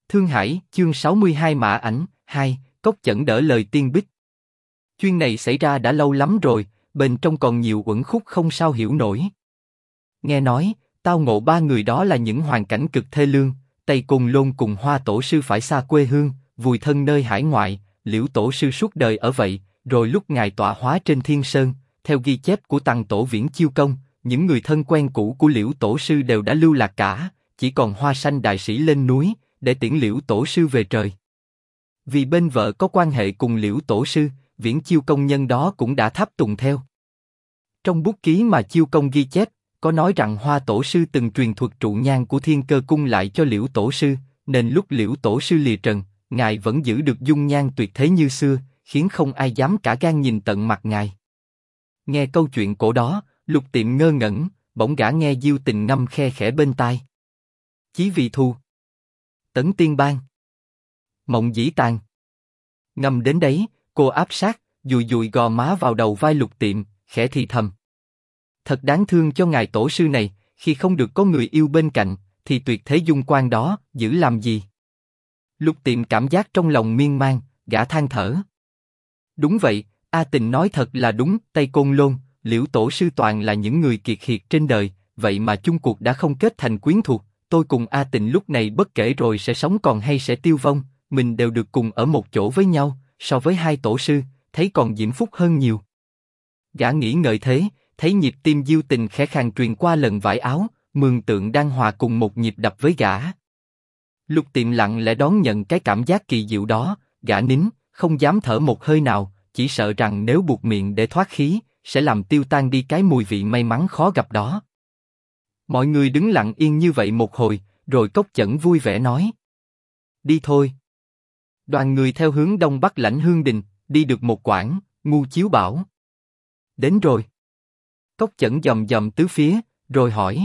Thương Hải, chương 62 Mã Ảnh, 2, Cốc Chẩn đỡ lời Tiên Bích. Chuyện này xảy ra đã lâu lắm rồi, bên trong còn nhiều uẩn khúc không sao hiểu nổi. Nghe nói, tao ngộ ba người đó là những hoàn cảnh cực thê lương, Tây Côn Lôn cùng Hoa Tổ sư phải xa quê hương, vùi thân nơi hải ngoại, Liễu Tổ sư suốt đời ở vậy, rồi lúc ngài tọa hóa trên Thiên Sơn, theo ghi chép của Tăng Tổ Viễn Chiêu Công, những người thân quen cũ của Liễu Tổ sư đều đã lưu lạc cả, chỉ còn Hoa Sanh đại sĩ lên núi để tiễn Liễu Tổ sư về trời. Vì bên vợ có quan hệ cùng Liễu Tổ sư, Viễn Chiêu Công nhân đó cũng đã tháp tùng theo. Trong bút ký mà Chiêu Công ghi chép, có nói rằng Hoa Tổ sư từng truyền thuật trụ nhang của Thiên Cơ cung lại cho Liễu Tổ sư, nên lúc Liễu Tổ sư lìa trần, ngài vẫn giữ được dung nhan tuyệt thế như xưa, khiến không ai dám cả gan nhìn tận mặt ngài. Nghe câu chuyện cổ đó, Lục Tiệm ngơ ngẩn, bỗng gã nghe Diêu Tình ngâm khe khẽ bên tai. Chí vị thu, Tấn Tiên Bang, Mộng Dĩ Tàn. Ngâm đến đấy, cô áp sát, dùi dùi gò má vào đầu vai Lục Tiệm, khẽ thì thầm. Thật đáng thương cho ngài tổ sư này, khi không được có người yêu bên cạnh, thì tuyệt thế dung quan đó, giữ làm gì? Lục Tiệm cảm giác trong lòng miên man, gã than thở. Đúng vậy, A Tình nói thật là đúng, Tây Côn Lôn, Liễu Tổ sư toàn là những người kiệt hiệt trên đời, vậy mà chung cuộc đã không kết thành quyến thuộc. Tôi cùng A Tình lúc này bất kể rồi sẽ sống còn hay sẽ tiêu vong, mình đều được cùng ở một chỗ với nhau, so với hai tổ sư, thấy còn diễm phúc hơn nhiều. Gã nghĩ ngợi thế, thấy nhịp tim Diêu Tình khẽ khàng truyền qua lần vải áo, mường tượng đang hòa cùng một nhịp đập với gã. Lục Tiệm lặng lẽ đón nhận cái cảm giác kỳ diệu đó, gã nín, không dám thở một hơi nào, chỉ sợ rằng nếu buột miệng để thoát khí, sẽ làm tiêu tan đi cái mùi vị may mắn khó gặp đó. Mọi người đứng lặng yên như vậy một hồi, rồi Cốc Chẩn vui vẻ nói. Đi thôi. Đoàn người theo hướng đông bắc Lãnh Hương Đình, đi được một quãng, Ngu Chiếu bảo. Đến rồi. Cốc Chẩn dòm dòm tứ phía, rồi hỏi.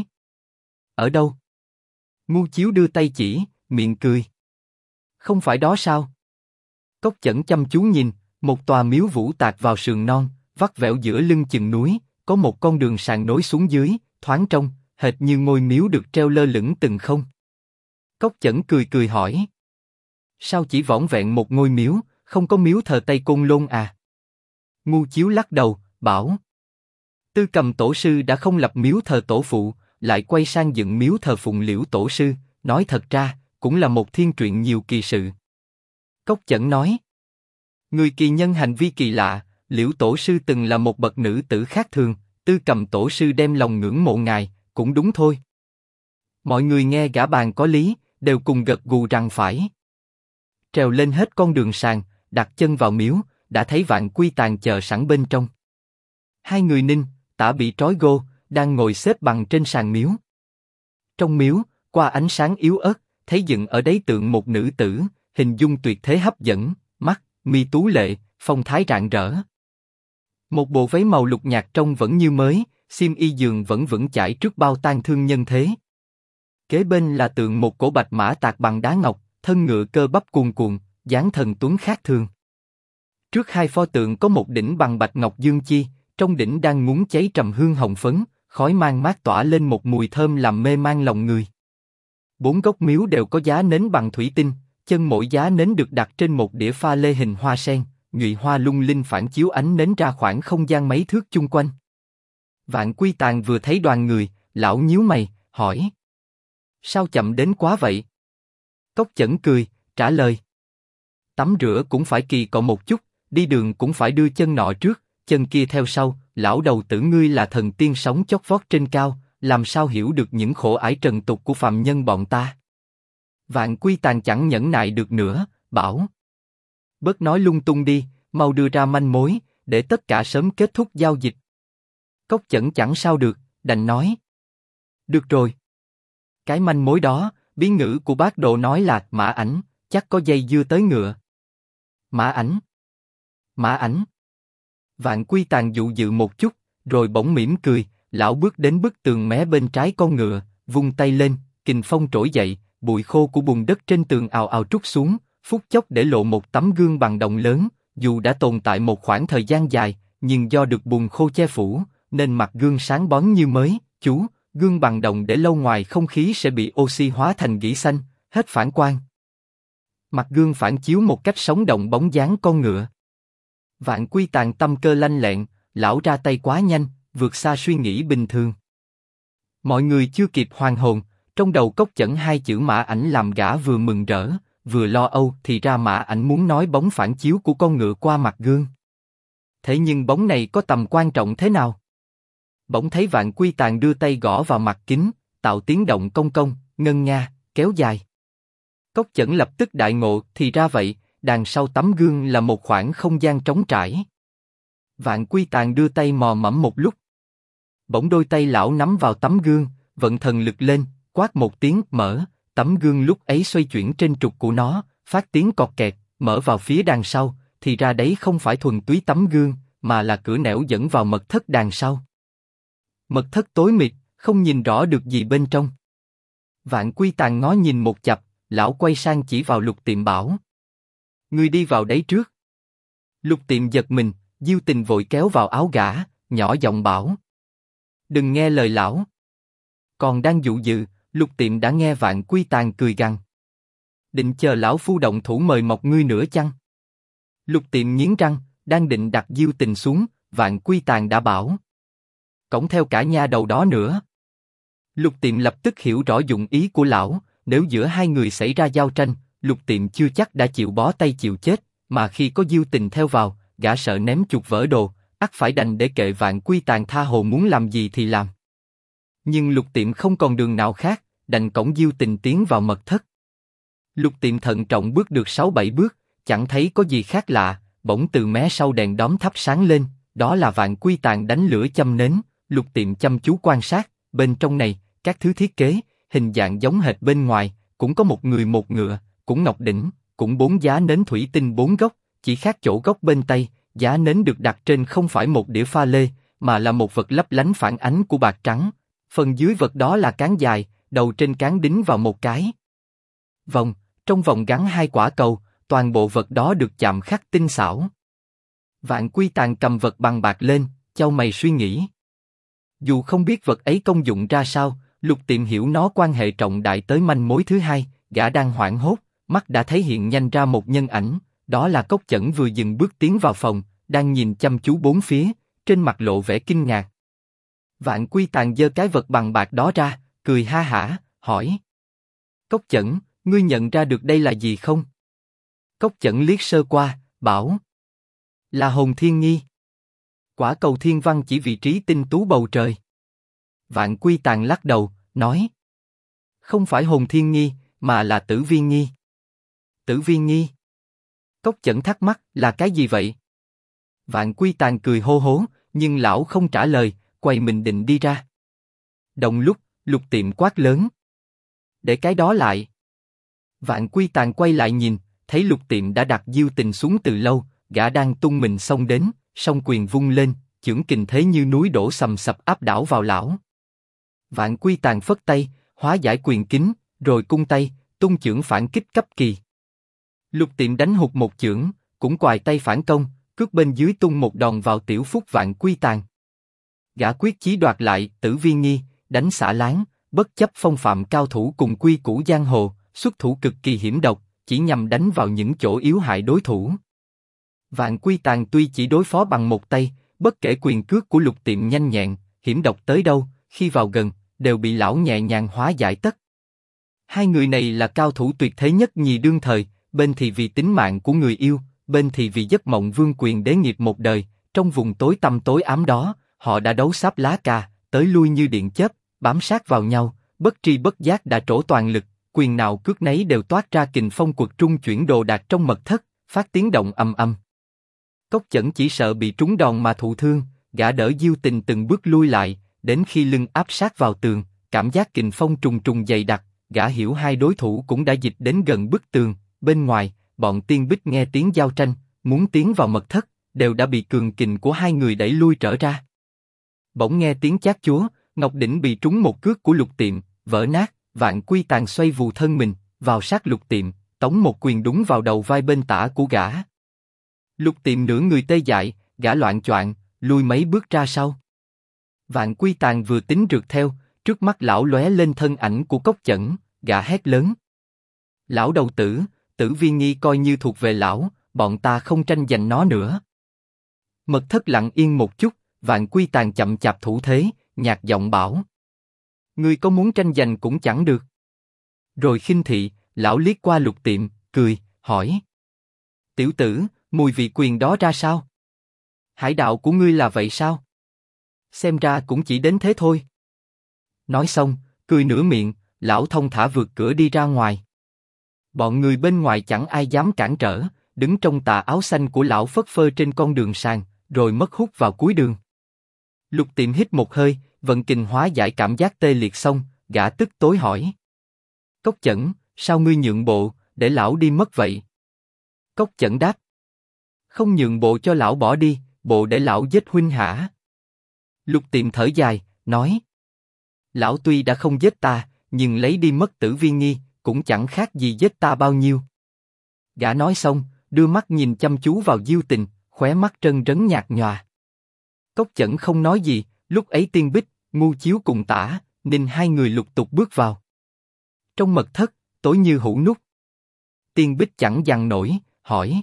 Ở đâu? Ngu Chiếu đưa tay chỉ, miệng cười. Không phải đó sao? Cốc Chẩn chăm chú nhìn, một tòa miếu vũ tạc vào sườn non, vắt vẻo giữa lưng chừng núi, có một con đường sàn nối xuống dưới, thoáng trông, hệt như ngôi miếu được treo lơ lửng từng không. Cốc Chẩn cười cười hỏi. Sao chỉ vỏn vẹn một ngôi miếu, không có miếu thờ Tây Côn Lôn à? Ngu Chiếu lắc đầu, bảo. Tư Cầm tổ sư đã không lập miếu thờ tổ phụ, lại quay sang dựng miếu thờ Phụng Liễu tổ sư, nói thật ra, cũng là một thiên truyện nhiều kỳ sự. Cốc Chẩn nói. Người kỳ nhân hành vi kỳ lạ, Liễu tổ sư từng là một bậc nữ tử khác thường, Tư Cầm tổ sư đem lòng ngưỡng mộ ngài, cũng đúng thôi. Mọi người nghe gã bàn có lý, đều cùng gật gù rằng phải. Trèo lên hết con đường sàn, đặt chân vào miếu, đã thấy Vạn Quy Tàn chờ sẵn bên trong. Hai người Ninh, Tả bị trói gô, đang ngồi xếp bằng trên sàn miếu. Trong miếu, qua ánh sáng yếu ớt, thấy dựng ở đấy tượng một nữ tử, hình dung tuyệt thế hấp dẫn, mắt, mi tú lệ, phong thái rạng rỡ. Một bộ váy màu lục nhạt trông vẫn như mới, xiêm y giường vẫn vững chãi trước bao tang thương nhân thế. Kế bên là tượng một cổ bạch mã tạc bằng đá ngọc, thân ngựa cơ bắp cuồn cuộn, dáng thần tuấn khác thường. Trước hai pho tượng có một đỉnh bằng bạch ngọc dương chi, trong đỉnh đang ngúng cháy trầm hương hồng phấn, khói mang mát tỏa lên một mùi thơm làm mê man lòng người. Bốn góc miếu đều có giá nến bằng thủy tinh, chân mỗi giá nến được đặt trên một đĩa pha lê hình hoa sen, nhụy hoa lung linh phản chiếu ánh nến ra khoảng không gian mấy thước chung quanh. Vạn Quy Tàn vừa thấy đoàn người, lão nhíu mày, hỏi. Sao chậm đến quá vậy? Cốc Chẩn cười, trả lời. Tắm rửa cũng phải kỳ cọ một chút, đi đường cũng phải đưa chân nọ trước, chân kia theo sau, lão đầu tử ngươi là thần tiên sống chót vót trên cao, làm sao hiểu được những khổ ải trần tục của phàm nhân bọn ta? Vạn Quy Tàn chẳng nhẫn nại được nữa, bảo. Bớt nói lung tung đi, mau đưa ra manh mối, để tất cả sớm kết thúc giao dịch. Cốc Chẩn chẳng sao được, đành nói. Được rồi. Cái manh mối đó, bí ngữ của bác Độ nói là Mã Ảnh, chắc có dây dưa tới ngựa. Mã Ảnh. Mã Ảnh. Vạn Quy Tàn dụ dự một chút, rồi bỗng mỉm cười, lão bước đến bức tường mé bên trái con ngựa, vung tay lên, kình phong trỗi dậy, bụi khô của bùn đất trên tường ào ào trút xuống, phút chốc để lộ một tấm gương bằng đồng lớn, dù đã tồn tại một khoảng thời gian dài, nhưng do được bùn khô che phủ, nên mặt gương sáng bóng như mới. Chú, gương bằng đồng để lâu ngoài không khí sẽ bị oxy hóa thành gỉ xanh, hết phản quang. Mặt gương phản chiếu một cách sống động bóng dáng con ngựa. Vạn Quy Tàng tâm cơ lanh lẹn, lão ra tay quá nhanh, vượt xa suy nghĩ bình thường. Mọi người chưa kịp hoàn hồn, trong đầu Cốc Chẩn hai chữ Mã Ảnh làm gã vừa mừng rỡ, vừa lo âu, thì ra Mã Ảnh muốn nói bóng phản chiếu của con ngựa qua mặt gương. Thế nhưng bóng này có tầm quan trọng thế nào? Bỗng thấy Vạn Quy Tàng đưa tay gõ vào mặt kính, tạo tiếng động cong cong, ngân nga, kéo dài. Cốc Chẩn lập tức đại ngộ, thì ra vậy, đằng sau tấm gương là một khoảng không gian trống trải. Vạn Quy Tàng đưa tay mò mẫm một lúc. Bỗng đôi tay lão nắm vào tấm gương, vận thần lực lên, quát một tiếng, mở. Tấm gương lúc ấy xoay chuyển trên trục của nó, phát tiếng cọt kẹt, mở vào phía đằng sau, thì ra đấy không phải thuần túy tấm gương, mà là cửa nẻo dẫn vào mật thất đằng sau. Mật thất tối mịt, không nhìn rõ được gì bên trong. Vạn Quy Tàng ngó nhìn một chặp, lão quay sang chỉ vào Lục Tiệm bảo: "Ngươi đi vào đấy trước." Lục Tiệm giật mình, Diêu Tình vội kéo vào áo gã, nhỏ giọng bảo: "Đừng nghe lời lão." Còn đang dụ dự, Lục Tiệm đã nghe Vạn Quy Tàng cười gằn: "Định chờ lão phu động thủ mời mọc ngươi nữa chăng?" Lục Tiệm nghiến răng, đang định đặt Diêu Tình xuống, Vạn Quy Tàng đã bảo: "Cõng theo cả nha đầu đó nữa." Lục Tiệm lập tức hiểu rõ dụng ý của lão, nếu giữa hai người xảy ra giao tranh, Lục Tiệm chưa chắc đã chịu bó tay chịu chết, mà khi có Diêu Tình theo vào, gã sợ ném chuột vỡ đồ, ắt phải đành để kệ Vạn Quy Tàng tha hồ muốn làm gì thì làm. Nhưng Lục Tiệm không còn đường nào khác, đành cõng Diêu Tình tiến vào mật thất. Lục Tiệm thận trọng bước được 6-7 bước, chẳng thấy có gì khác lạ, bỗng từ mé sau đèn đóm thắp sáng lên, đó là Vạn Quy Tàng đánh lửa châm nến. Lục Tiệm chăm chú quan sát, bên trong này, các thứ thiết kế, hình dạng giống hệt bên ngoài, cũng có một người một ngựa, cũng ngọc đỉnh, cũng 4 giá nến thủy tinh 4 góc, chỉ khác chỗ góc bên tay, giá nến được đặt trên không phải một đĩa pha lê, mà là một vật lấp lánh phản ánh của bạc trắng. Phần dưới vật đó là cán dài, đầu trên cán đính vào một cái vòng, trong vòng gắn 2 quả cầu, toàn bộ vật đó được chạm khắc tinh xảo. Vạn Quy Tàng cầm vật bằng bạc lên, chau mày suy nghĩ. Dù không biết vật ấy công dụng ra sao, Lục Tiệm hiểu nó quan hệ trọng đại tới manh mối thứ hai. Gã đang hoảng hốt, mắt đã thấy hiện nhanh ra một nhân ảnh, đó là Cốc Chẩn vừa dừng bước tiến vào phòng, đang nhìn chăm chú bốn phía, trên mặt lộ vẻ kinh ngạc. Vạn Quy Tàng giơ cái vật bằng bạc đó ra, cười ha hả, hỏi: "Cốc Chẩn, ngươi nhận ra được đây là gì không?" Cốc Chẩn liếc sơ qua, bảo: "Là Hồn Thiên Nghi. Quả cầu thiên văn chỉ vị trí tinh tú bầu trời." Vạn Quy Tàng lắc đầu, nói: "Không phải Hồn Thiên Nghi, mà là Tử Vi Nghi." Tử Vi Nghi? Cốc Chẩn thắc mắc, là cái gì vậy? Vạn Quy Tàng cười hô hố, nhưng lão không trả lời, quay mình định đi ra. Đồng lúc, Lục Tiệm quát lớn: "Để cái đó lại!" Vạn Quy Tàng quay lại nhìn, thấy Lục Tiệm đã đặt Diêu Tình xuống từ lâu, gã đang tung mình xông đến, song quyền vung lên, chưởng kình thế như núi đổ sầm sập áp đảo vào lão. Vạn Quy Tàng phất tay, hóa giải quyền kính, rồi cung tay, tung chưởng phản kích cấp kỳ. Lục Tiệm đánh hụt một chưởng, cũng quài tay phản công, cước bên dưới tung một đòn vào tiểu phúc Vạn Quy Tàng. Gã quyết chí đoạt lại Tử Vi Nghi, đánh xả láng, bất chấp phong phạm cao thủ cùng quy củ giang hồ, xuất thủ cực kỳ hiểm độc, chỉ nhằm đánh vào những chỗ yếu hại đối thủ. Vạn Quy Tàng tuy chỉ đối phó bằng một tay, bất kể quyền cước của Lục Tiệm nhanh nhẹn, hiểm độc tới đâu, khi vào gần, đều bị lão nhẹ nhàng hóa giải tất. Hai người này là cao thủ tuyệt thế nhất nhì đương thời, bên thì vì tính mạng của người yêu, bên thì vì giấc mộng vương quyền đế nghiệp một đời. Trong vùng tối tăm tối ám đó, họ đã đấu sáp lá cà, tới lui như điện chớp, bám sát vào nhau, bất tri bất giác đã trổ toàn lực, quyền nào cước nấy đều toát ra kình phong quật trung chuyển đồ đạc trong mật thất, phát tiếng động ầm ầm. Cốc Chẩn chỉ sợ bị trúng đòn mà thụ thương, gã đỡ Diêu Tình từng bước lui lại, đến khi lưng áp sát vào tường, cảm giác kình phong trùng trùng dày đặc, gã hiểu hai đối thủ cũng đã dịch đến gần bức tường. Bên ngoài, bọn Tiên Bích nghe tiếng giao tranh, muốn tiến vào mật thất, đều đã bị cường kình của hai người đẩy lui trở ra. Bỗng nghe tiếng chát chúa, Ngọc Đỉnh bị trúng một cước của Lục Tiệm, vỡ nát. Vạn Quy Tàng xoay vù thân mình, vào sát Lục Tiệm, tống một quyền đúng vào đầu vai bên tả của gã. Lục Tiệm nửa người tê dại, gã loạng choạng, lui mấy bước ra sau. Vạn Quy Tàng vừa tính rượt theo, trước mắt lão lóe lên thân ảnh của Cốc Chẩn, gã hét lớn: "Lão đầu tử, Tử Vi Nghi coi như thuộc về lão, bọn ta không tranh giành nó nữa. Mật thất lặng yên một chút, Vạn Quy Tàn chậm chạp thủ thế, nhạt giọng bảo. Ngươi có muốn tranh giành cũng chẳng được. Rồi khinh thị, lão liếc qua Lục Tiệm, cười, hỏi. Tiểu tử, mùi vị quyền đó ra sao? Hải đạo của ngươi là vậy sao? Xem ra cũng chỉ đến thế thôi. Nói xong, cười nửa miệng, lão thông thả vượt cửa đi ra ngoài. Bọn người bên ngoài chẳng ai dám cản trở, đứng trong tà áo xanh của lão phất phơ trên con đường sàn, rồi mất hút vào cuối đường. Lục Tiệm hít một hơi, vận kình hóa giải cảm giác tê liệt xong, gã tức tối hỏi. Cốc Chẩn, sao ngươi nhượng bộ, để lão đi mất vậy? Cốc Chẩn đáp. Không nhượng bộ cho lão bỏ đi, bộ để lão giết huynh hả? Lục Tiệm thở dài, nói. Lão tuy đã không giết ta, nhưng lấy đi mất Tử Vi Nghi, cũng chẳng khác gì giết ta bao nhiêu. Gã nói xong, đưa mắt nhìn chăm chú vào Diêu Tình, khóe mắt trân trấn nhạt nhòa. Cốc Chẩn không nói gì, lúc ấy Tiên Bích, Ngu Chiếu cùng Tả, Ninh hai người lục tục bước vào. Trong mật thất, tối như hũ nút. Tiên Bích chẳng dằn nổi, hỏi.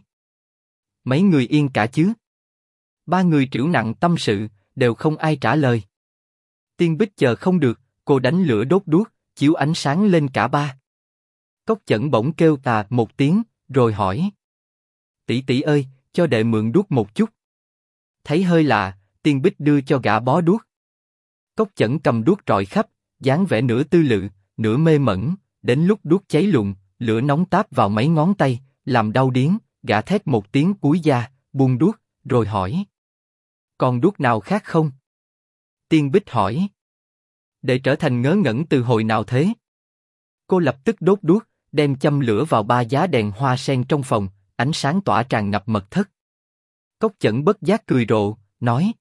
Mấy người yên cả chứ? Ba người trĩu nặng tâm sự, đều không ai trả lời. Tiên Bích chờ không được, cô đánh lửa đốt đuốc, chiếu ánh sáng lên cả ba. Cốc Chẩn bỗng kêu tà một tiếng, rồi hỏi. Tỷ tỷ ơi, cho đệ mượn đuốc một chút. Thấy hơi lạ, Tiên Bích đưa cho gã bó đuốc. Cốc Chẩn cầm đuốc rọi khắp, dáng vẻ nửa tư lự, nửa mê mẩn, đến lúc đuốc cháy lụng, lửa nóng táp vào mấy ngón tay, làm đau điếng, gã thét một tiếng cúi da, buông đuốc, rồi hỏi. Còn đuốc nào khác không? Tiên Bích hỏi. Để trở thành ngớ ngẩn từ hồi nào thế? Cô lập tức đốt đuốc, đem châm lửa vào ba giá đèn hoa sen trong phòng, ánh sáng tỏa tràn ngập mật thất. Cốc Chẩn bất giác cười rộ, nói.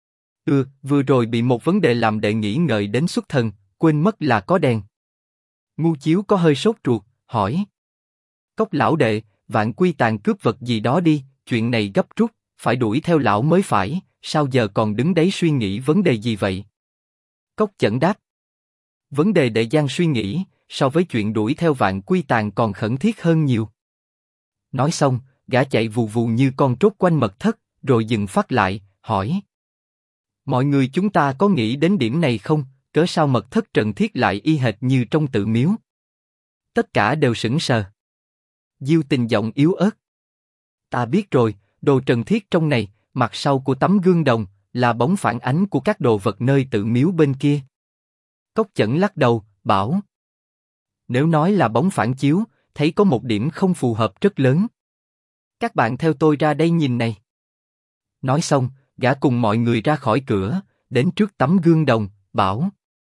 Vừa rồi bị một vấn đề làm đệ nghĩ ngợi đến xuất thần, quên mất là có đèn. Ngu Chiếu có hơi sốt ruột, hỏi. Cốc lão đệ, Vạn Quy Tàn cướp vật gì đó đi, chuyện này gấp rút, phải đuổi theo lão mới phải, sao giờ còn đứng đấy suy nghĩ vấn đề gì vậy? Cốc Chẩn đáp. Vấn đề đệ Giang suy nghĩ, so với chuyện đuổi theo Vạn Quy Tàn còn khẩn thiết hơn nhiều. Nói xong, gã chạy vù vù như con trốt quanh mật thất, rồi dừng phát lại, hỏi. Mọi người chúng ta có nghĩ đến điểm này không, cớ sao mật thất Trần Thiết lại y hệt như trong tự miếu? Tất cả đều sững sờ. Diêu Tình giọng yếu ớt. Ta biết rồi, đồ Trần Thiết trong này, mặt sau của tấm gương đồng, là bóng phản ánh của các đồ vật nơi tự miếu bên kia. Cốc Chẩn lắc đầu, bảo. Nếu nói là bóng phản chiếu, thấy có một điểm không phù hợp rất lớn. Các bạn theo tôi ra đây nhìn này. Nói xong, gã cùng mọi người ra khỏi cửa, đến trước tấm gương đồng, bảo.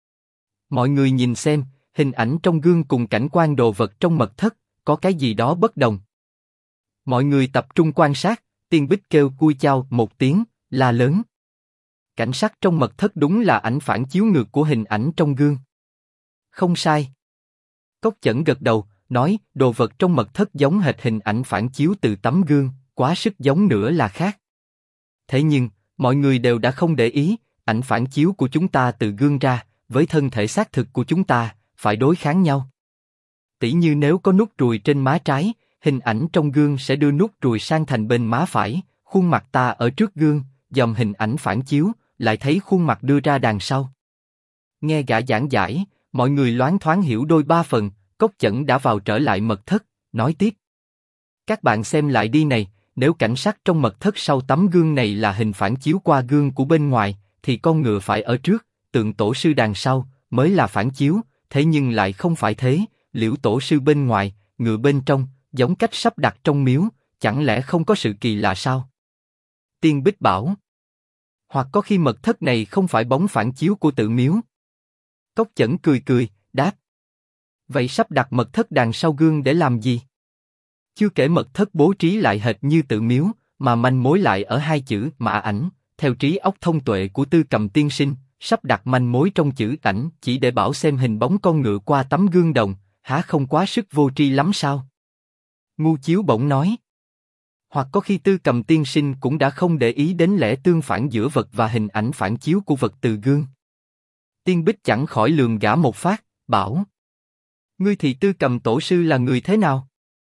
Mọi người nhìn xem, hình ảnh trong gương cùng cảnh quan đồ vật trong mật thất, có cái gì đó bất đồng. Mọi người tập trung quan sát, Tiên Bích kêu cui chao một tiếng, la lớn. Cảnh sắc trong mật thất đúng là ảnh phản chiếu ngược của hình ảnh trong gương. Không sai. Cốc Chẩn gật đầu, nói đồ vật trong mật thất giống hệt hình ảnh phản chiếu từ tấm gương, quá sức giống nữa là khác. Thế nhưng, mọi người đều đã không để ý, ảnh phản chiếu của chúng ta từ gương ra, với thân thể xác thực của chúng ta, phải đối kháng nhau. Tỉ như nếu có nút ruồi trên má trái, hình ảnh trong gương sẽ đưa nút ruồi sang thành bên má phải, khuôn mặt ta ở trước gương, dòm hình ảnh phản chiếu, lại thấy khuôn mặt đưa ra đằng sau. Nghe gã giảng giải, mọi người loáng thoáng hiểu đôi ba phần, Cốc Chẩn đã vào trở lại mật thất, nói tiếp. Các bạn xem lại đi này, nếu cảnh sắc trong mật thất sau tấm gương này là hình phản chiếu qua gương của bên ngoài, thì con ngựa phải ở trước, tượng tổ sư đằng sau, mới là phản chiếu, thế nhưng lại không phải thế, Liễu tổ sư bên ngoài, ngựa bên trong, giống cách sắp đặt trong miếu, chẳng lẽ không có sự kỳ lạ sao? Tiên Bích bảo. Hoặc có khi mật thất này không phải bóng phản chiếu của tự miếu. Cốc Chẩn cười cười, đáp. Vậy sắp đặt mật thất đằng sau gương để làm gì? Chưa kể mật thất bố trí lại hệt như tự miếu, mà manh mối lại ở hai chữ mã ảnh, theo trí óc thông tuệ của Tư Cầm tiên sinh, sắp đặt manh mối trong chữ ảnh chỉ để bảo xem hình bóng con ngựa qua tấm gương đồng, há không quá sức vô tri lắm sao? Ngu Chiếu bỗng nói. Hoặc có khi Tư Cầm tiên sinh cũng đã không để ý đến lẽ tương phản giữa vật và hình ảnh phản chiếu của vật từ gương. Tiên Bích chẳng khỏi lườm gã một phát, bảo. Ngươi thì Tư Cầm tổ sư là người thế nào?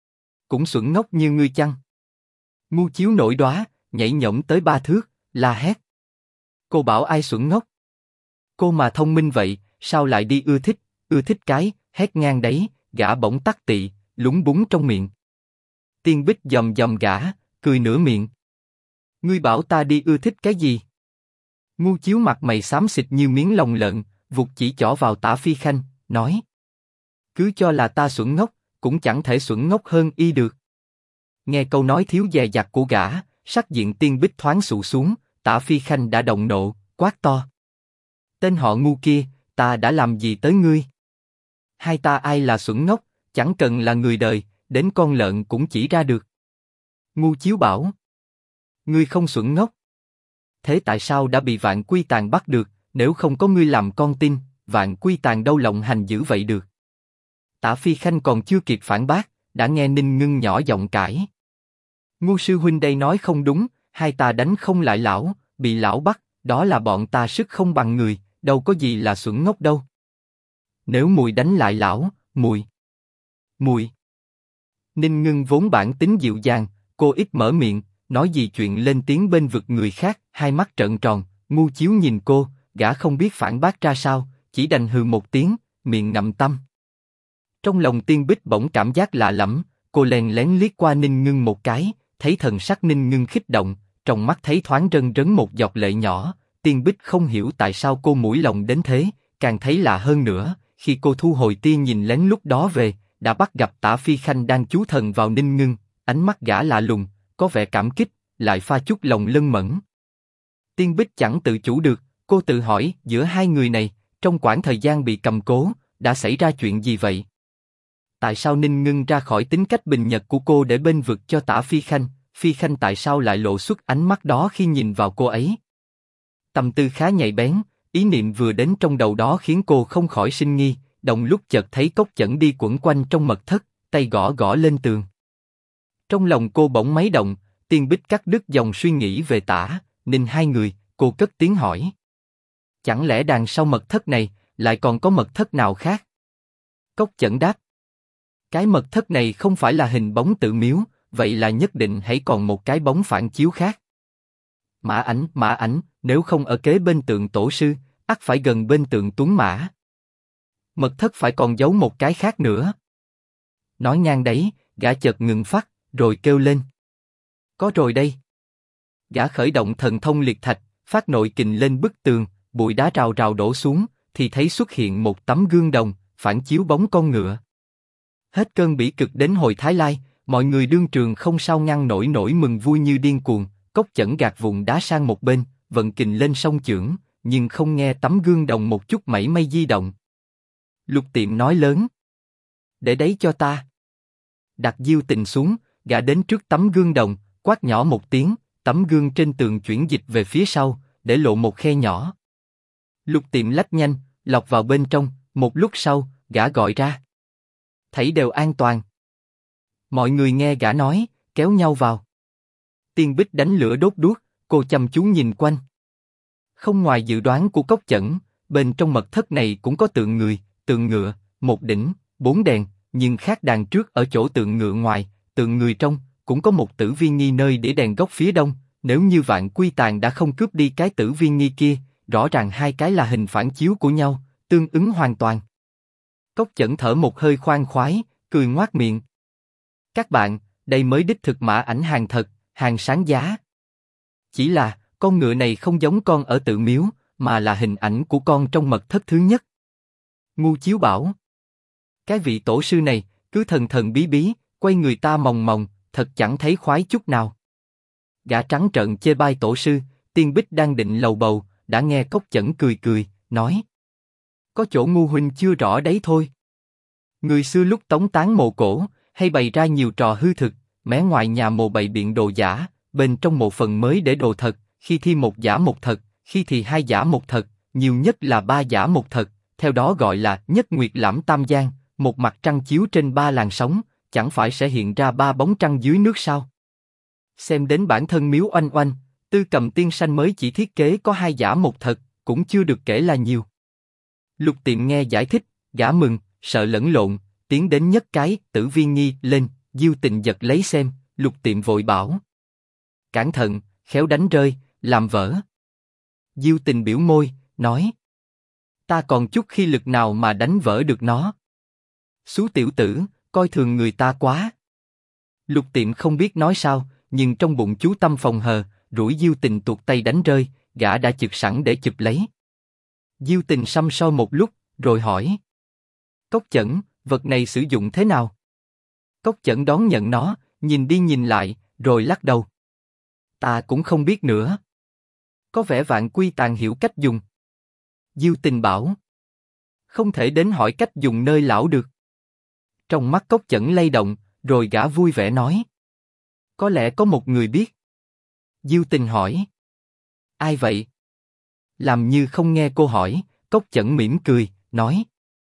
cũng xuẩn ngốc như ngươi chăng? Ngu Chiếu nổi đoá, nhảy nhổm tới 3 thước, la hét. Cô bảo ai xuẩn ngốc? Cô mà thông minh vậy, sao lại đi ưa thích cái, hét ngang đấy, gã bỗng tắc tị, lúng búng trong miệng. Tiên Bích dòm dòm gã, cười nửa miệng. Ngươi bảo ta đi ưa thích cái gì? Ngu Chiếu mặt mày xám xịt như miếng lòng lợn, vụt chỉ chỏ vào Tả Phi Khanh, nói. Cứ cho là ta xuẩn ngốc, cũng chẳng thể xuẩn ngốc hơn y được. Nghe câu nói thiếu dè dặt của gã, sắc diện Tiên Bích thoáng xụ xuống, Tả Phi Khanh đã động nộ, quát to. Tên họ ngu kia, ta đã làm gì tới ngươi? Hai ta ai là xuẩn ngốc, chẳng cần là người đời, đến con lợn cũng chỉ ra được. Ngu Chiếu bảo. Ngươi không xuẩn ngốc. Thế tại sao đã bị Vạn Quy Tàng bắt được, nếu không có ngươi làm con tin, Vạn Quy Tàng đâu lộng hành dữ vậy được? Tả Phi Khanh còn chưa kịp phản bác, đã nghe Ninh Ngưng nhỏ giọng cãi. Ngu sư huynh đây nói không đúng, hai ta đánh không lại lão, bị lão bắt, đó là bọn ta sức không bằng người, đâu có gì là xuẩn ngốc đâu. Nếu mùi đánh lại lão, mùi. Ninh Ngưng vốn bản tính dịu dàng, cô ít mở miệng, nói gì chuyện lên tiếng bên vực người khác, hai mắt trợn tròn, Ngu Chiếu nhìn cô, gã không biết phản bác ra sao, chỉ đành hừ một tiếng, miệng ngậm tâm. Trong lòng Tiên Bích bỗng cảm giác lạ lẫm, cô lén lén liếc qua Ninh Ngưng một cái, thấy thần sắc Ninh Ngưng khích động, trong mắt thấy thoáng rân rấn một giọt lệ nhỏ. Tiên Bích không hiểu tại sao cô mũi lòng đến thế, càng thấy lạ hơn nữa, khi cô thu hồi tia nhìn lén lúc đó về, đã bắt gặp Tả Phi Khanh đang chú thần vào Ninh Ngưng, ánh mắt gã lạ lùng, có vẻ cảm kích, lại pha chút lòng lân mẫn. Tiên Bích chẳng tự chủ được, cô tự hỏi, giữa hai người này, trong quãng thời gian bị cầm cố, đã xảy ra chuyện gì vậy? Tại sao Ninh Ngưng ra khỏi tính cách bình nhật của cô để bênh vực cho Tả Phi Khanh tại sao lại lộ xuất ánh mắt đó khi nhìn vào cô ấy? Tâm tư khá nhạy bén, ý niệm vừa đến trong đầu đó khiến cô không khỏi sinh nghi, đồng lúc chợt thấy Cốc Chẩn đi quẩn quanh trong mật thất, tay gõ gõ lên tường. Trong lòng cô bỗng máy động, Tiên Bích cắt đứt dòng suy nghĩ về Tả, Ninh hai người, cô cất tiếng hỏi. Chẳng lẽ đằng sau mật thất này, lại còn có mật thất nào khác? Cốc Chẩn đáp. Cái mật thất này không phải là hình bóng tự miếu, vậy là nhất định hãy còn một cái bóng phản chiếu khác. Mã ảnh, nếu không ở kế bên tượng tổ sư, ắt phải gần bên tượng Tuấn Mã. Mật thất phải còn giấu một cái khác nữa. Nói ngang đấy, gã chợt ngừng phát, rồi kêu lên. Có rồi đây. Gã khởi động thần thông liệt thạch, phát nội kình lên bức tường, bụi đá rào rào đổ xuống, thì thấy xuất hiện một tấm gương đồng, phản chiếu bóng con ngựa. Hết cơn bỉ cực đến hồi Thái Lai, mọi người đương trường không sao ngăn nổi nỗi mừng vui như điên cuồng. Cốc Chẩn gạt vụn đá sang một bên, vận kình lên song chưởng, nhưng không nghe tấm gương đồng một chút mảy may di động. Lục Tiệm nói lớn. Để đấy cho ta. Đặt diêu tình xuống, gã đến trước tấm gương đồng, quát nhỏ một tiếng, tấm gương trên tường chuyển dịch về phía sau, để lộ một khe nhỏ. Lục Tiệm lách nhanh, lọt vào bên trong, một lúc sau, gã gọi ra. Thảy đều an toàn. Mọi người nghe gã nói, kéo nhau vào. Tiên Bích đánh lửa đốt đuốc, cô chăm chú nhìn quanh. Không ngoài dự đoán của Cốc Chẩn, bên trong mật thất này cũng có tượng người, tượng ngựa, một đỉnh, 4 đèn, nhưng khác đàn trước ở chỗ tượng ngựa ngoài, tượng người trong, cũng có một tử vi nghi nơi để đèn góc phía đông. Nếu như Vạn Quy Tàng đã không cướp đi cái tử vi nghi kia, rõ ràng hai cái là hình phản chiếu của nhau, tương ứng hoàn toàn. Cốc Chẩn thở một hơi khoan khoái, cười ngoác miệng. Các bạn, đây mới đích thực Mã Ảnh hàng thật, hàng sáng giá. Chỉ là, con ngựa này không giống con ở tự miếu, mà là hình ảnh của con trong mật thất thứ nhất. Ngu Chiếu bảo. Cái vị tổ sư này, cứ thần thần bí bí, quay người ta mòng mòng, thật chẳng thấy khoái chút nào. Gã trắng trợn chê bai tổ sư, Tiên Bích đang định lầu bầu, đã nghe Cốc Chẩn cười cười, nói. Có chỗ ngu huynh chưa rõ đấy thôi. Người xưa lúc tống tán mộ cổ, hay bày ra nhiều trò hư thực, mé ngoài nhà mộ bày biện đồ giả, bên trong mộ phần mới để đồ thật, khi thì một giả một thật, khi thì hai giả một thật, nhiều nhất là 3 giả một thật, theo đó gọi là nhất nguyệt lãm tam giang, một mặt trăng chiếu trên 3 làn sóng, chẳng phải sẽ hiện ra 3 bóng trăng dưới nước sao? Xem đến bản thân miếu oanh oanh, Tư Cầm Tiên Sanh mới chỉ thiết kế có 2 giả một thật, cũng chưa được kể là nhiều. Lục Tiệm nghe giải thích, gã mừng, sợ lẫn lộn, tiến đến nhấc cái tử vi nghi lên, Diêu Tình giật lấy xem, Lục Tiệm vội bảo. Cẩn thận, khéo đánh rơi, làm vỡ. Diêu Tình biểu môi, nói. Ta còn chút khí lực nào mà đánh vỡ được nó. Xú tiểu tử, coi thường người ta quá. Lục Tiệm không biết nói sao, nhưng trong bụng chú tâm phòng hờ, rủi Diêu Tình tuột tay đánh rơi, gã đã chực sẵn để chụp lấy. Diêu Tình săm soi một lúc, rồi hỏi. Cốc Chẩn, vật này sử dụng thế nào? Cốc Chẩn đón nhận nó, nhìn đi nhìn lại, rồi lắc đầu. Ta cũng không biết nữa. Có vẻ Vạn Quy Tàng hiểu cách dùng. Diêu Tình bảo. Không thể đến hỏi cách dùng nơi lão được. Trong mắt Cốc Chẩn lay động, rồi gã vui vẻ nói. Có lẽ có một người biết. Diêu Tình hỏi. Ai vậy? Làm như không nghe cô hỏi, Cốc Chẩn mỉm cười, nói.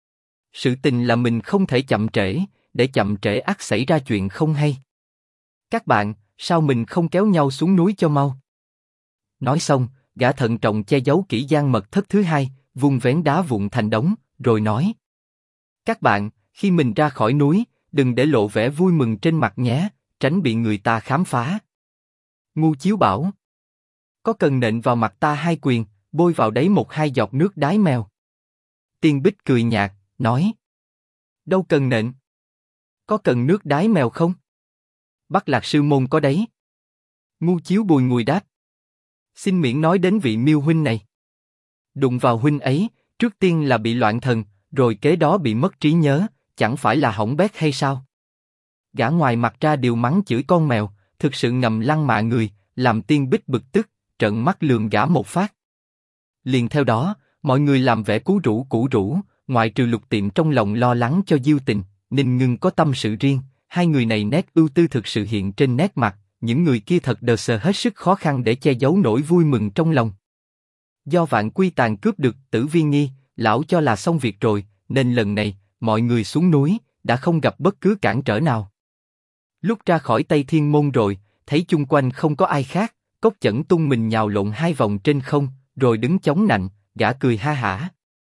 Sự tình là mình không thể chậm trễ, để chậm trễ ắt xảy ra chuyện không hay. Các bạn, sao mình không kéo nhau xuống núi cho mau? Nói xong, gã thận trọng che giấu kỹ gian mật thất thứ hai, vung vén đá vụn thành đống, rồi nói. Các bạn, khi mình ra khỏi núi, đừng để lộ vẻ vui mừng trên mặt nhé, tránh bị người ta khám phá. Ngu Chiếu bảo. Có cần nện vào mặt ta 2 quyền, bôi vào đấy 1-2 giọt nước đái mèo? Tiên Bích cười nhạt, nói. Đâu cần nện. Có cần nước đái mèo không? Bắc Lạc sư môn có đấy. Ngu Chiếu bùi ngùi đáp. Xin miễn nói đến vị Miêu huynh này. Đụng vào huynh ấy, trước tiên là bị loạn thần, rồi kế đó bị mất trí nhớ, chẳng phải là hỏng bét hay sao? Gã ngoài mặt ra điều mắng chửi con mèo, thực sự ngầm lăng mạ người, làm Tiên Bích bực tức, trợn mắt lườm gã một phát. Liền theo đó, mọi người làm vẻ cũ rũ, ngoại trừ Lục Tiệm trong lòng lo lắng cho Diêu Tình, Ninh Ngưng có tâm sự riêng, hai người này nét ưu tư thực sự hiện trên nét mặt, những người kia thật đờ sờ hết sức khó khăn để che giấu nỗi vui mừng trong lòng. Do Vạn Quy Tàng cướp được Tử Vi Nghi, lão cho là xong việc rồi, nên lần này mọi người xuống núi đã không gặp bất cứ cản trở nào. Lúc ra khỏi Tây Thiên Môn rồi, thấy chung quanh không có ai khác, Cốc Chẩn tung mình nhào lộn 2 vòng trên không, rồi đứng chống nạnh, gã cười ha hả.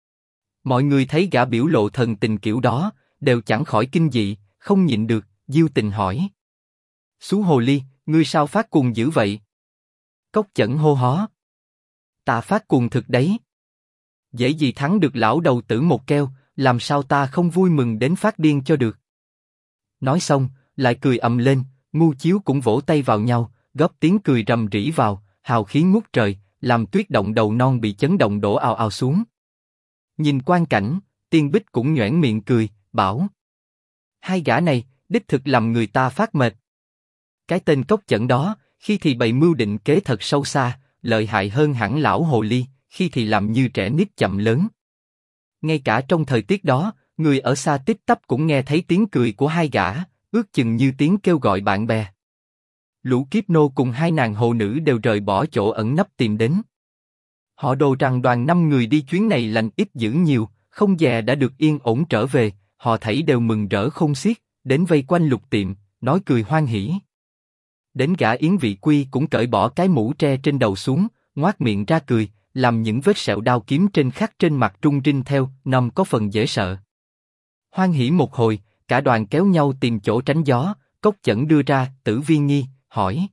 Mọi người thấy gã biểu lộ thần tình kiểu đó, đều chẳng khỏi kinh dị, không nhịn được. Diêu Tình hỏi. Xú hồ ly, ngươi sao phát cuồng dữ vậy? Cốc Chẩn hô hó. Ta phát cuồng thực đấy. Dễ gì thắng được lão đầu tử một keo, làm sao ta không vui mừng đến phát điên cho được. Nói xong, lại cười ầm lên, Ngu Chiếu cũng vỗ tay vào nhau, góp tiếng cười rầm rĩ vào, hào khí ngút trời, làm tuyết động đầu non bị chấn động đổ ào ào xuống. Nhìn quang cảnh, Tiên Bích cũng nhoẻn miệng cười, bảo. Hai gã này, đích thực làm người ta phát mệt. Cái tên Cốc Chẩn đó, khi thì bày mưu định kế thật sâu xa, lợi hại hơn hẳn lão hồ ly, khi thì làm như trẻ nít chậm lớn. Ngay cả trong thời tiết đó, người ở xa tít tắp cũng nghe thấy tiếng cười của hai gã, ước chừng như tiếng kêu gọi bạn bè. Lũ Kiếp Nô cùng 2 nàng hồ nữ đều rời bỏ chỗ ẩn nấp tìm đến. Họ đồ rằng đoàn 5 người đi chuyến này lành ít dữ nhiều, không dè đã được yên ổn trở về, họ thảy đều mừng rỡ khôn xiết, đến vây quanh Lục Tiệm, nói cười hoan hỉ. Đến gã Yến Vị Quy cũng cởi bỏ cái mũ tre trên đầu xuống, ngoác miệng ra cười, làm những vết sẹo đao kiếm trên khắc trên mặt rung rinh theo, nằm có phần dễ sợ. Hoan hỉ một hồi, cả đoàn kéo nhau tìm chỗ tránh gió, Cốc Chẩn đưa ra Tử Vi Nghi, hỏi.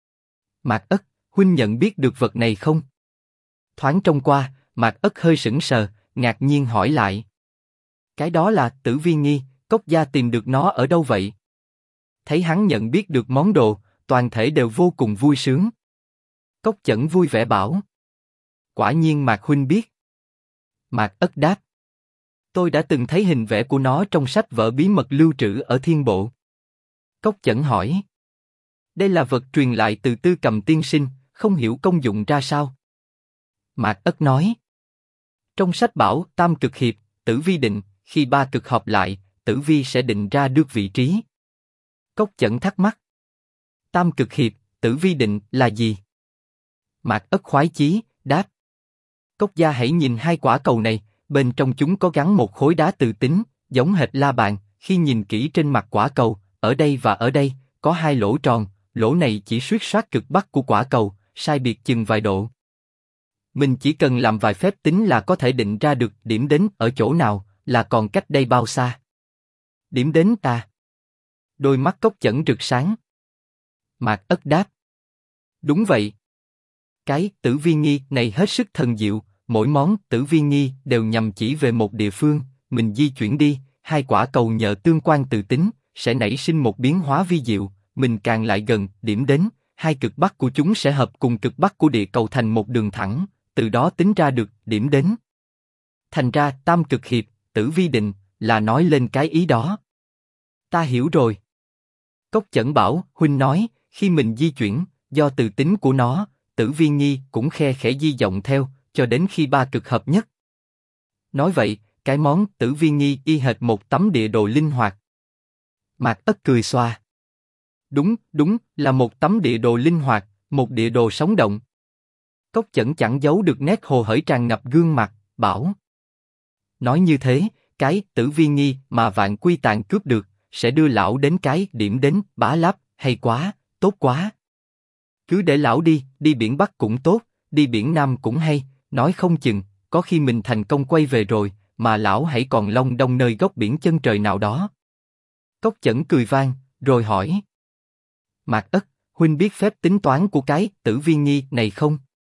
Mạc Ất, huynh nhận biết được vật này không? Thoáng trông qua, Mạc Ất hơi sững sờ, ngạc nhiên hỏi lại. Cái đó là Tử Vi Nghi, Cốc gia tìm được nó ở đâu vậy? Thấy hắn nhận biết được món đồ, toàn thể đều vô cùng vui sướng. Cốc Chẩn vui vẻ bảo. Quả nhiên Mạc huynh biết. Mạc Ất đáp. Tôi đã từng thấy hình vẽ của nó trong sách vở bí mật lưu trữ ở Thiên Bộ. Cốc Chẩn hỏi. Đây là vật truyền lại từ Tư Cầm tiên sinh, không hiểu công dụng ra sao? Mạc Ất nói. Trong sách bảo Tam Cực Hiệp, Tử Vi định, khi 3 cực hợp lại, Tử Vi sẽ định ra được vị trí. Cốc Chẩn thắc mắc. Tam Cực Hiệp, Tử Vi định là gì? Mạc Ất khoái chí, đáp. Cốc gia hãy nhìn 2 quả cầu này, bên trong chúng có gắn một khối đá từ tính, giống hệt la bàn, khi nhìn kỹ trên mặt quả cầu, ở đây và ở đây, có 2 lỗ tròn, lỗ này chỉ xuyết xoát cực bắc của quả cầu, sai biệt chừng vài độ. Mình chỉ cần làm vài phép tính là có thể định ra được điểm đến ở chỗ nào, là còn cách đây bao xa. Điểm đến ta. Đôi mắt Cốc Chẩn rực sáng. Mạc Ất đáp. Đúng vậy. Cái Tử Vi Nghi này hết sức thần diệu, mỗi món Tử Vi Nghi đều nhằm chỉ về một địa phương, mình di chuyển đi, hai quả cầu nhờ tương quan từ tính, sẽ nảy sinh một biến hóa vi diệu, mình càng lại gần điểm đến, hai cực bắc của chúng sẽ hợp cùng cực bắc của địa cầu thành một đường thẳng, từ đó tính ra được điểm đến. Thành ra tam cực hiệp, Tử Vi định, là nói lên cái ý đó. Ta hiểu rồi. Cốc Chẩn bảo, huynh nói, khi mình di chuyển, do từ tính của nó, Tử Vi Nghi cũng khe khẽ di động theo, cho đến khi ba cực hợp nhất. Nói vậy, cái món Tử Vi Nghi y hệt một tấm địa đồ linh hoạt. Mạc Ất cười xòa. Đúng, là một tấm địa đồ linh hoạt, một địa đồ sống động. Cốc Chẩn chẳng giấu được nét hồ hởi tràn ngập gương mặt, bảo. Nói như thế, cái Tử Vi Nghi mà Vạn Quy Tạng cướp được, sẽ đưa lão đến cái điểm đến Bá Láp, hay quá, tốt quá. Cứ để lão đi biển Bắc cũng tốt, đi biển Nam cũng hay, nói không chừng, có khi mình thành công quay về rồi, mà lão hãy còn long đong nơi góc biển chân trời nào đó. Cốc Chẩn cười vang, rồi hỏi. Mạc Ất, huynh biết phép tính toán của cái Tử Vi Nghi này không?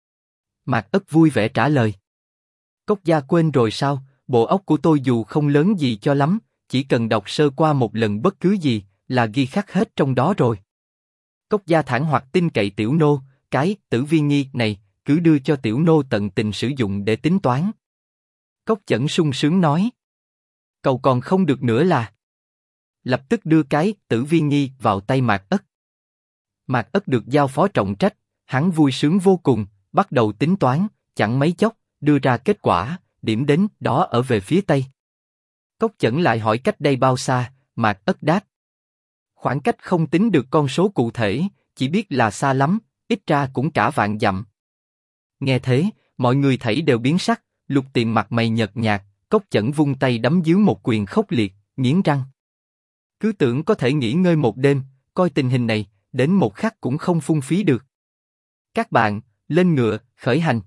Mạc Ất vui vẻ trả lời. Cốc gia quên rồi sao, bộ óc của tôi dù không lớn gì cho lắm, chỉ cần đọc sơ qua một lần bất cứ gì, là ghi khắc hết trong đó rồi. Cốc gia thản hoặc tin cậy tiểu nô, cái Tử Vi Nghi này, cứ đưa cho tiểu nô tận tình sử dụng để tính toán. Cốc Chẩn sung sướng nói. Cậu còn không được nữa là. Lập tức đưa cái Tử Vi Nghi vào tay Mạc Ất. Mạc Ất được giao phó trọng trách, hắn vui sướng vô cùng, bắt đầu tính toán, chẳng mấy chốc, đưa ra kết quả, điểm đến đó ở về phía tây. Cốc Chẩn lại hỏi cách đây bao xa, Mạc Ất đáp. Khoảng cách không tính được con số cụ thể, chỉ biết là xa lắm, ít ra cũng cả vạn dặm. Nghe thế, mọi người thảy đều biến sắc, Lục Tiệm mặt mày nhợt nhạt, Cốc Chẩn vung tay đấm dưới một quyền khốc liệt, nghiến răng. Cứ tưởng có thể nghỉ ngơi một đêm, coi tình hình này, đến một khắc cũng không phung phí được. Các bạn, lên ngựa, khởi hành.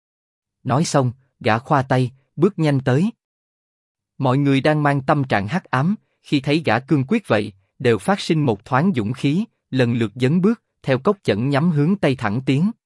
Nói xong, gã khoa tay, bước nhanh tới. Mọi người đang mang tâm trạng hắc ám, khi thấy gã cương quyết vậy, đều phát sinh một thoáng dũng khí, lần lượt dấn bước, theo Cốc Chẩn nhắm hướng tây thẳng tiến.